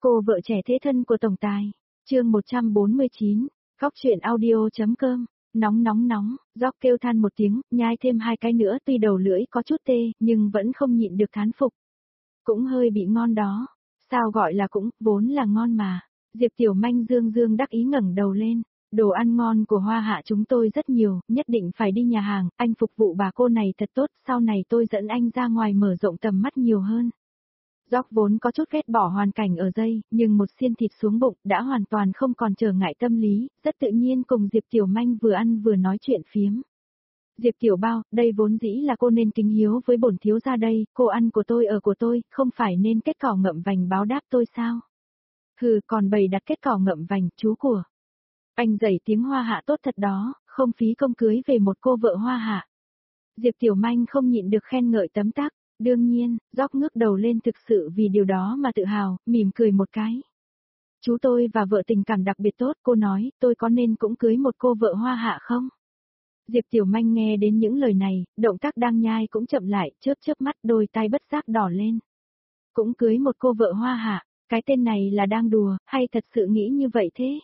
Cô vợ trẻ thế thân của tổng tài. Chương 149. Góc truyện audio.com. Nóng nóng nóng, Jock kêu than một tiếng, nhai thêm 2 cái nữa, tuy đầu lưỡi có chút tê, nhưng vẫn không nhịn được thán phục. Cũng hơi bị ngon đó. Sao gọi là cũng, vốn là ngon mà. Diệp Tiểu Manh dương dương đắc ý ngẩng đầu lên. Đồ ăn ngon của Hoa Hạ chúng tôi rất nhiều, nhất định phải đi nhà hàng, anh phục vụ bà cô này thật tốt, sau này tôi dẫn anh ra ngoài mở rộng tầm mắt nhiều hơn. Jock vốn có chút ghét bỏ hoàn cảnh ở dây, nhưng một xiên thịt xuống bụng đã hoàn toàn không còn trở ngại tâm lý, rất tự nhiên cùng Diệp Tiểu Manh vừa ăn vừa nói chuyện phiếm. Diệp Tiểu Bao, đây vốn dĩ là cô nên kính hiếu với bổn thiếu gia đây, cô ăn của tôi ở của tôi, không phải nên kết cỏ ngậm vành báo đáp tôi sao? Hừ, còn bày đặt kết cỏ ngậm vành, chú của. Anh dạy tiếng Hoa Hạ tốt thật đó, không phí công cưới về một cô vợ Hoa Hạ. Diệp Tiểu Manh không nhịn được khen ngợi tấm tắc. Đương nhiên, Jock ngước đầu lên thực sự vì điều đó mà tự hào, mỉm cười một cái. Chú tôi và vợ tình cảm đặc biệt tốt, cô nói, tôi có nên cũng cưới một cô vợ Hoa Hạ không? Diệp Tiểu Manh nghe đến những lời này, động tác đang nhai cũng chậm lại, chớp chớp mắt, đôi tai bất giác đỏ lên. Cũng cưới một cô vợ Hoa Hạ, cái tên này là đang đùa, hay thật sự nghĩ như vậy thế?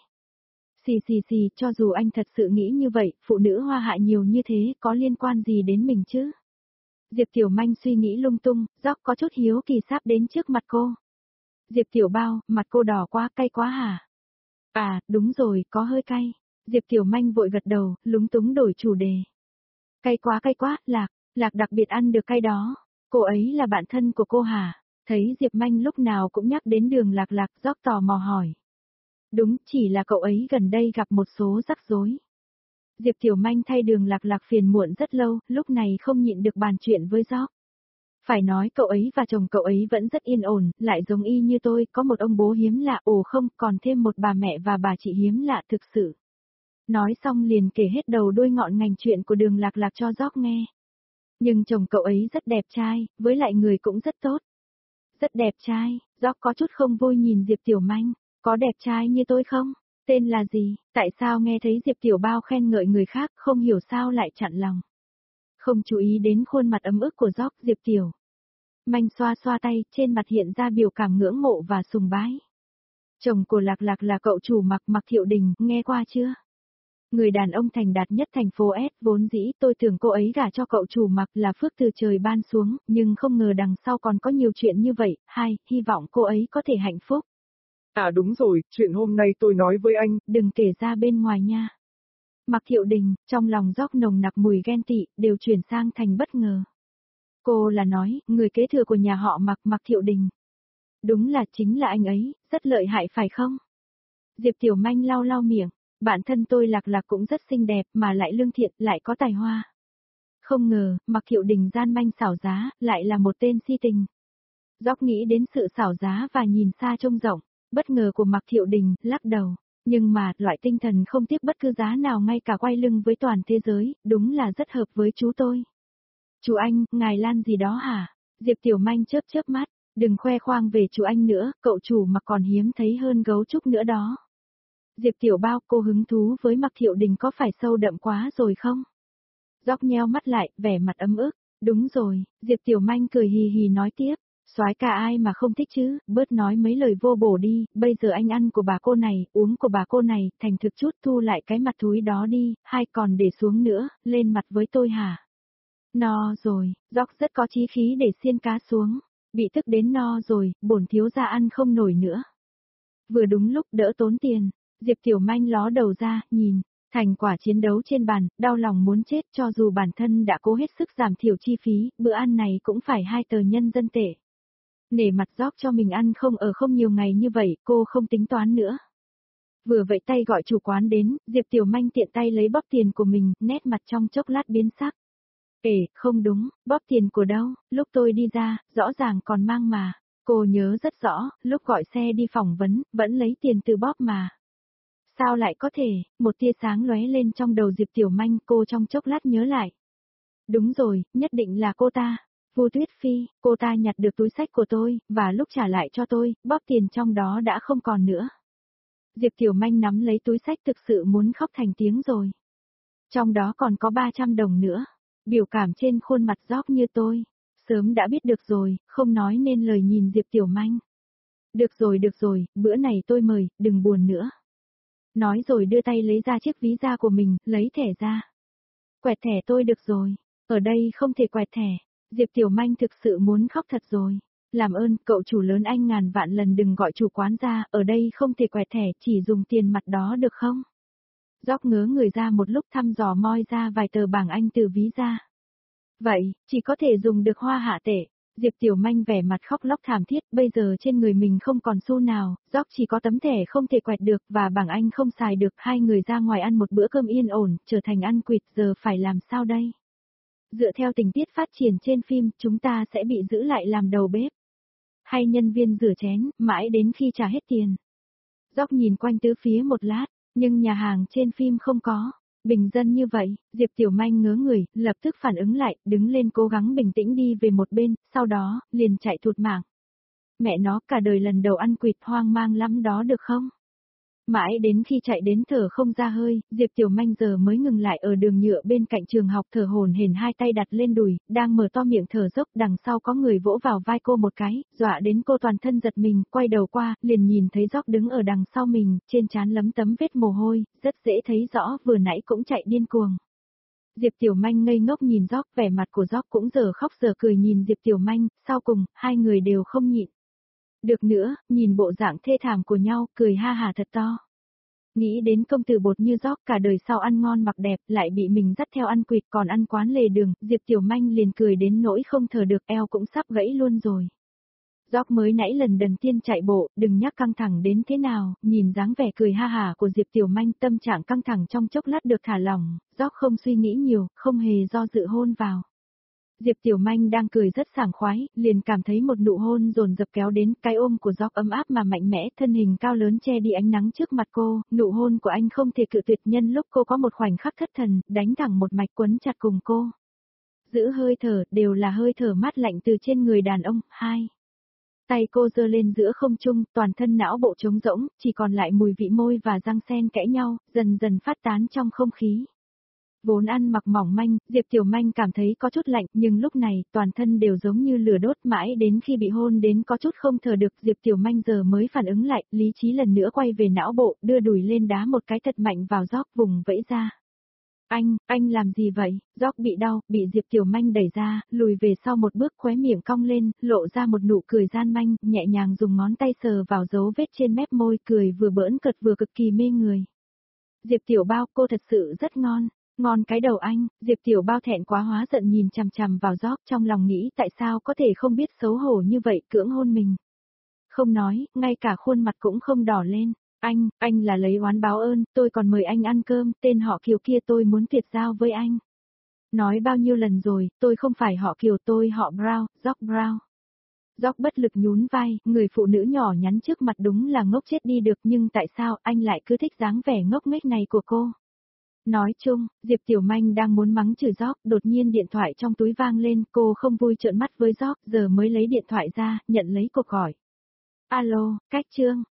Xì, cho dù anh thật sự nghĩ như vậy, phụ nữ Hoa Hạ nhiều như thế, có liên quan gì đến mình chứ? Diệp Tiểu Manh suy nghĩ lung tung, Jock có chút hiếu kỳ sắp đến trước mặt cô. Diệp Tiểu Bao, mặt cô đỏ quá, cay quá hả? À, đúng rồi, có hơi cay. Diệp Tiểu Manh vội gật đầu, lúng túng đổi chủ đề. Cay quá, Lạc đặc biệt ăn được cay đó. Cô ấy là bạn thân của cô hả? Thấy Diệp Manh lúc nào cũng nhắc đến Đường Lạc, Jock tò mò hỏi. Đúng, chỉ là cậu ấy gần đây gặp một số rắc rối. Diệp Tiểu Manh thay Đường Lạc phiền muộn rất lâu, lúc này không nhịn được bàn chuyện với Jock. Phải nói cậu ấy và chồng cậu ấy vẫn rất yên ổn, lại giống y như tôi, có một ông bố hiếm lạ, không, còn thêm một bà mẹ và bà chị hiếm lạ thực sự. Nói xong liền kể hết đầu đuôi ngọn ngành chuyện của Đường Lạc cho Jock nghe. Nhưng chồng cậu ấy rất đẹp trai, với lại người cũng rất tốt. Rất đẹp trai, Jock có chút không vui nhìn Diệp Tiểu Manh, có đẹp trai như tôi không? Tên là gì? Tại sao nghe thấy Diệp Tiểu Bao khen ngợi người khác, không hiểu sao lại chặn lòng. Không chú ý đến khuôn mặt ấm ức của Jock, Diệp Tiểu Manh xoa xoa tay, trên mặt hiện ra biểu cảm ngưỡng mộ và sùng bái. Chồng của Lạc là cậu chủ Mạc Thiệu Đình, nghe qua chưa? Người đàn ông thành đạt nhất thành phố S, vốn dĩ tôi tưởng cô ấy gả cho cậu chủ Mạc là phước từ trời ban xuống, nhưng không ngờ đằng sau còn có nhiều chuyện như vậy, hy vọng cô ấy có thể hạnh phúc. À đúng rồi, chuyện hôm nay tôi nói với anh. Đừng kể ra bên ngoài nha. Mạc Thiệu Đình, trong lòng Jock nồng nặc mùi ghen tị, đều chuyển sang thành bất ngờ. Cô là nói, người kế thừa của nhà họ Mạc Thiệu Đình. Đúng là chính là anh ấy, rất lợi hại phải không? Diệp Tiểu Manh lau miệng, bản thân tôi Lạc cũng rất xinh đẹp mà lại lương thiện, lại có tài hoa. Không ngờ, Mạc Thiệu Đình gian manh xảo giá, lại là một tên si tình. Jock nghĩ đến sự xảo giá và nhìn xa trông rộng, bất ngờ của Mạc Thiệu Đình, lắc đầu. Nhưng mà, loại tinh thần không tiếc bất cứ giá nào ngay cả quay lưng với toàn thế giới, đúng là rất hợp với chú tôi. Chú anh, ngài Lan gì đó hả? Diệp Tiểu Manh chớp mắt, đừng khoe khoang về chú anh nữa, cậu chủ mà còn hiếm thấy hơn gấu trúc nữa đó. Diệp Tiểu Bao, cô hứng thú với Mạc Thiệu Đình có phải sâu đậm quá rồi không? Jock nheo mắt lại, vẻ mặt ấm ức. Đúng rồi, Diệp Tiểu Manh cười hì hì nói tiếp. Soái ca ai mà không thích chứ, bớt nói mấy lời vô bổ đi, bây giờ anh ăn của bà cô này, uống của bà cô này, thành thực chút thu lại cái mặt thúi đó đi, hay còn để xuống nữa, lên mặt với tôi hả? No rồi, Jock rất có chí khí để xiên cá xuống, bị tức đến no rồi, bổn thiếu gia ăn không nổi nữa. Vừa đúng lúc đỡ tốn tiền, Diệp Tiểu Manh ló đầu ra, nhìn. Thành quả chiến đấu trên bàn, đau lòng muốn chết cho dù bản thân đã cố hết sức giảm thiểu chi phí, bữa ăn này cũng phải 2 tờ nhân dân tệ. Nể mặt Jock cho mình ăn không nhiều ngày như vậy, cô không tính toán nữa. Vừa vẫy tay gọi chủ quán đến, Diệp Tiểu Manh tiện tay lấy bóp tiền của mình, nét mặt trong chốc lát biến sắc. Không đúng, bóp tiền của đâu, lúc tôi đi ra, rõ ràng còn mang mà. Cô nhớ rất rõ, lúc gọi xe đi phỏng vấn, vẫn lấy tiền từ bóp mà. Sao lại có thể, một tia sáng lóe lên trong đầu Diệp Tiểu Manh, cô trong chốc lát nhớ lại. Đúng rồi, nhất định là cô ta. Vu Tuyết Phi, cô ta nhặt được túi xách của tôi, và lúc trả lại cho tôi, bóp tiền trong đó đã không còn nữa. Diệp Tiểu Manh nắm lấy túi xách thực sự muốn khóc thành tiếng rồi. Trong đó còn có 300 đồng nữa. Biểu cảm trên khuôn mặt Jock như tôi. Sớm đã biết được rồi, không nói nên lời nhìn Diệp Tiểu Manh. được rồi, bữa này tôi mời, đừng buồn nữa. Nói rồi đưa tay lấy ra chiếc ví da của mình, lấy thẻ ra. Quẹt thẻ tôi được rồi, ở đây không thể quẹt thẻ. Diệp Tiểu Manh thực sự muốn khóc thật rồi. Làm ơn, cậu chủ lớn anh ngàn vạn lần đừng gọi chủ quán ra, ở đây không thể quẹt thẻ, chỉ dùng tiền mặt đó được không? Gióc ngớ người ra một lúc thăm dò moi ra vài tờ bảng Anh từ ví ra. Vậy, chỉ có thể dùng được hoa hạ tệ. Diệp Tiểu Manh vẻ mặt khóc lóc thảm thiết, bây giờ trên người mình không còn xu nào, Gióc chỉ có tấm thẻ không thể quẹt được và bảng Anh không xài được, hai người ra ngoài ăn một bữa cơm yên ổn, trở thành ăn quỵt, giờ phải làm sao đây? Dựa theo tình tiết phát triển trên phim, chúng ta sẽ bị giữ lại làm đầu bếp. Hay nhân viên rửa chén, mãi đến khi trả hết tiền. Gióc nhìn quanh tứ phía một lát, nhưng nhà hàng trên phim không có. Bình dân như vậy, Diệp Tiểu Manh ngớ người, lập tức phản ứng lại, đứng lên cố gắng bình tĩnh đi về một bên, sau đó, liền chạy thụt mạng. Mẹ nó cả đời lần đầu ăn quỵt hoang mang lắm đó được không? Mãi đến khi chạy đến thở không ra hơi, Diệp Tiểu Manh giờ mới ngừng lại ở đường nhựa bên cạnh trường học thở hổn hển hai tay đặt lên đùi, đang mở to miệng thở dốc, đằng sau có người vỗ vào vai cô một cái, dọa đến cô toàn thân giật mình, quay đầu qua, liền nhìn thấy Gióc đứng ở đằng sau mình, trên trán lấm tấm vết mồ hôi, rất dễ thấy rõ vừa nãy cũng chạy điên cuồng. Diệp Tiểu Manh ngây ngốc nhìn Gióc, vẻ mặt của Gióc cũng giờ khóc giờ cười nhìn Diệp Tiểu Manh, sau cùng, hai người đều không nhịn. Được nữa, nhìn bộ dạng thê thảm của nhau, cười ha hà thật to. Nghĩ đến công tử bột như Gióc cả đời sau ăn ngon mặc đẹp, lại bị mình dắt theo ăn quỵt còn ăn quán lề đường, Diệp Tiểu Manh liền cười đến nỗi không thở được, eo cũng sắp gãy luôn rồi. Gióc mới nãy lần đầu tiên chạy bộ, đừng nhắc căng thẳng đến thế nào, nhìn dáng vẻ cười ha hà của Diệp Tiểu Manh, tâm trạng căng thẳng trong chốc lát được thả lỏng, Gióc không suy nghĩ nhiều, không hề do dự hôn vào. Diệp Tiểu Manh đang cười rất sảng khoái, liền cảm thấy một nụ hôn dồn dập kéo đến, cái ôm của Gióc ấm áp mà mạnh mẽ, thân hình cao lớn che đi ánh nắng trước mặt cô, nụ hôn của anh không thể cự tuyệt, nhân lúc cô có một khoảnh khắc thất thần, đánh thẳng một mạch quấn chặt cùng cô. Giữ hơi thở, đều là hơi thở mát lạnh từ trên người đàn ông. Hai. Tay cô giơ lên giữa không trung, toàn thân não bộ trống rỗng, chỉ còn lại mùi vị môi và răng sen kẽ nhau, dần dần phát tán trong không khí. Vốn ăn mặc mỏng manh, Diệp Tiểu Manh cảm thấy có chút lạnh, nhưng lúc này, toàn thân đều giống như lửa đốt, mãi đến khi bị hôn đến có chút không thở được, Diệp Tiểu Manh giờ mới phản ứng lại, lý trí lần nữa quay về não bộ, đưa đùi lên đá một cái thật mạnh vào Gióc, vùng vẫy ra. Anh làm gì vậy? Gióc bị đau, bị Diệp Tiểu Manh đẩy ra, lùi về sau một bước, khóe miệng cong lên, lộ ra một nụ cười gian manh, nhẹ nhàng dùng ngón tay sờ vào dấu vết trên mép môi, cười vừa bỡn cợt vừa cực kỳ mê người. Diệp Tiểu Bao, cô thật sự rất ngon. Ngon cái đầu anh, Diệp Tiểu Bao thẹn quá hóa giận nhìn chằm chằm vào Gióc, trong lòng nghĩ tại sao có thể không biết xấu hổ như vậy, cưỡng hôn mình. Không nói, ngay cả khuôn mặt cũng không đỏ lên. Anh là lấy oán báo ơn, tôi còn mời anh ăn cơm, tên họ Kiều kia tôi muốn tuyệt giao với anh. Nói bao nhiêu lần rồi, tôi không phải họ Kiều, tôi họ Brown, Gióc Brown. Gióc bất lực nhún vai, người phụ nữ nhỏ nhắn trước mặt đúng là ngốc chết đi được, nhưng tại sao anh lại cứ thích dáng vẻ ngốc nghếch này của cô? Nói chung, Diệp Tiểu Manh đang muốn mắng chửi Gióc, đột nhiên điện thoại trong túi vang lên, cô không vui trợn mắt với Gióc, giờ mới lấy điện thoại ra, nhận lấy cuộc gọi. Alo, Cách Trương,